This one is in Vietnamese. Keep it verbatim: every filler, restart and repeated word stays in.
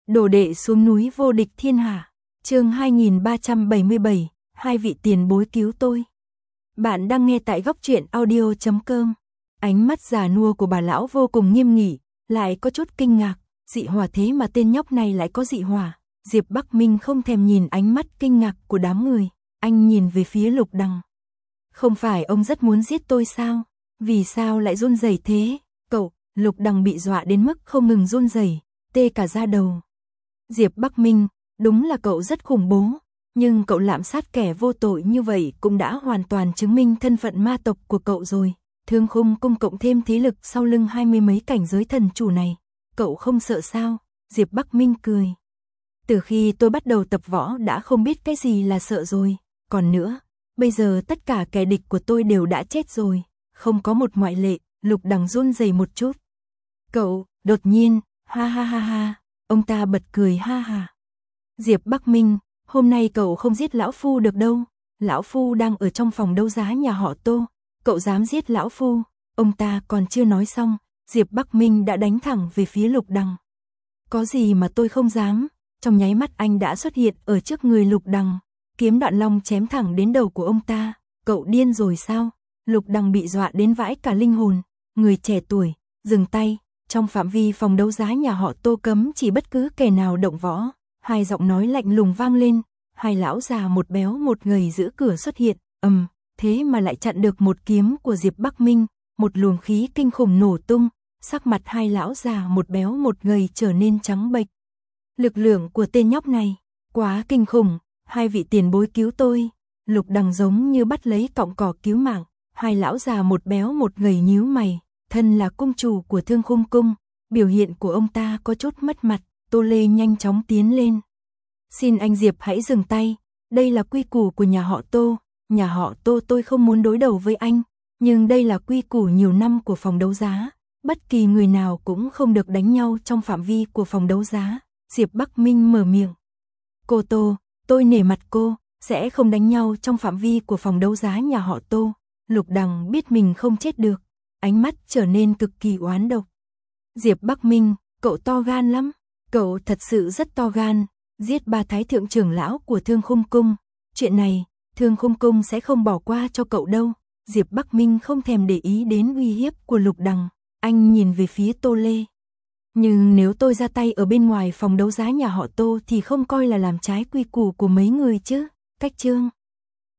Đồ đệ xuống núi vô địch thiên hạ. Chương hai nghìn ba trăm bảy mươi bảy, hai vị tiền bối cứu tôi. Bạn đang nghe tại góc truyện audio chấm com. Ánh mắt già nua của bà lão vô cùng nghiêm nghị, lại có chút kinh ngạc, dị hỏa thế mà tên nhóc này lại có dị hỏa. Diệp Bắc Minh không thèm nhìn ánh mắt kinh ngạc của đám người, anh nhìn về phía Lục Đằng. Không phải ông rất muốn giết tôi sao? Vì sao lại run rẩy thế? Cậu, Lục Đằng bị dọa đến mức không ngừng run rẩy, tê cả da đầu. Diệp Bắc Minh, đúng là cậu rất khủng bố, nhưng cậu lạm sát kẻ vô tội như vậy cũng đã hoàn toàn chứng minh thân phận ma tộc của cậu rồi. Thương Khung Cung cộng thêm thế lực sau lưng hai mươi mấy cảnh giới thần chủ này, cậu không sợ sao? Diệp Bắc Minh cười. Từ khi tôi bắt đầu tập võ đã không biết cái gì là sợ rồi, còn nữa, bây giờ tất cả kẻ địch của tôi đều đã chết rồi, không có một ngoại lệ. Lục Đằng run rẩy một chút. Cậu, đột nhiên, ha ha ha ha, ông ta bật cười ha ha. Diệp Bắc Minh, hôm nay cậu không giết lão phu được đâu, lão phu đang ở trong phòng đấu giá nhà họ Tô, cậu dám giết lão phu? Ông ta còn chưa nói xong, Diệp Bắc Minh đã đánh thẳng về phía Lục Đằng. Có gì mà tôi không dám? Trong nháy mắt anh đã xuất hiện ở trước người Lục Đằng, kiếm đoạn long chém thẳng đến đầu của ông ta. Cậu điên rồi sao? Lục Đằng bị dọa đến vãi cả linh hồn. Người trẻ tuổi, dừng tay, trong phạm vi phòng đấu giá nhà họ Tô cấm chỉ bất cứ kẻ nào động võ. Hai giọng nói lạnh lùng vang lên, hai lão già một béo một gầy giữ cửa xuất hiện, ầm, um, thế mà lại chặn được một kiếm của Diệp Bắc Minh, một luồng khí kinh khủng nổ tung, sắc mặt hai lão già một béo một gầy trở nên trắng bệch. Lực lượng của tên nhóc này, quá kinh khủng, hai vị tiền bối cứu tôi. Lục Đằng giống như bắt lấy cọng cỏ cứu mạng, hai lão già một béo một gầy nhíu mày, thân là cung chủ của Thương Khung Cung, biểu hiện của ông ta có chút mất mặt. Tô Lê nhanh chóng tiến lên. Xin anh Diệp hãy dừng tay, đây là quy củ của nhà họ Tô, nhà họ Tô tôi không muốn đối đầu với anh, nhưng đây là quy củ nhiều năm của phòng đấu giá, bất kỳ người nào cũng không được đánh nhau trong phạm vi của phòng đấu giá. Diệp Bắc Minh mở miệng. Cô Tô, tôi nể mặt cô, sẽ không đánh nhau trong phạm vi của phòng đấu giá nhà họ Tô. Lục Đằng biết mình không chết được, ánh mắt trở nên cực kỳ oán độc. Diệp Bắc Minh, cậu to gan lắm, cậu thật sự rất to gan, giết ba thái thượng trưởng lão của Thương Khung Cung. Chuyện này, Thương Khung Cung sẽ không bỏ qua cho cậu đâu. Diệp Bắc Minh không thèm để ý đến uy hiếp của Lục Đằng, anh nhìn về phía Tô Lê. Nhưng nếu tôi ra tay ở bên ngoài phòng đấu giá nhà họ Tô thì không coi là làm trái quy củ của mấy người chứ. Cách chương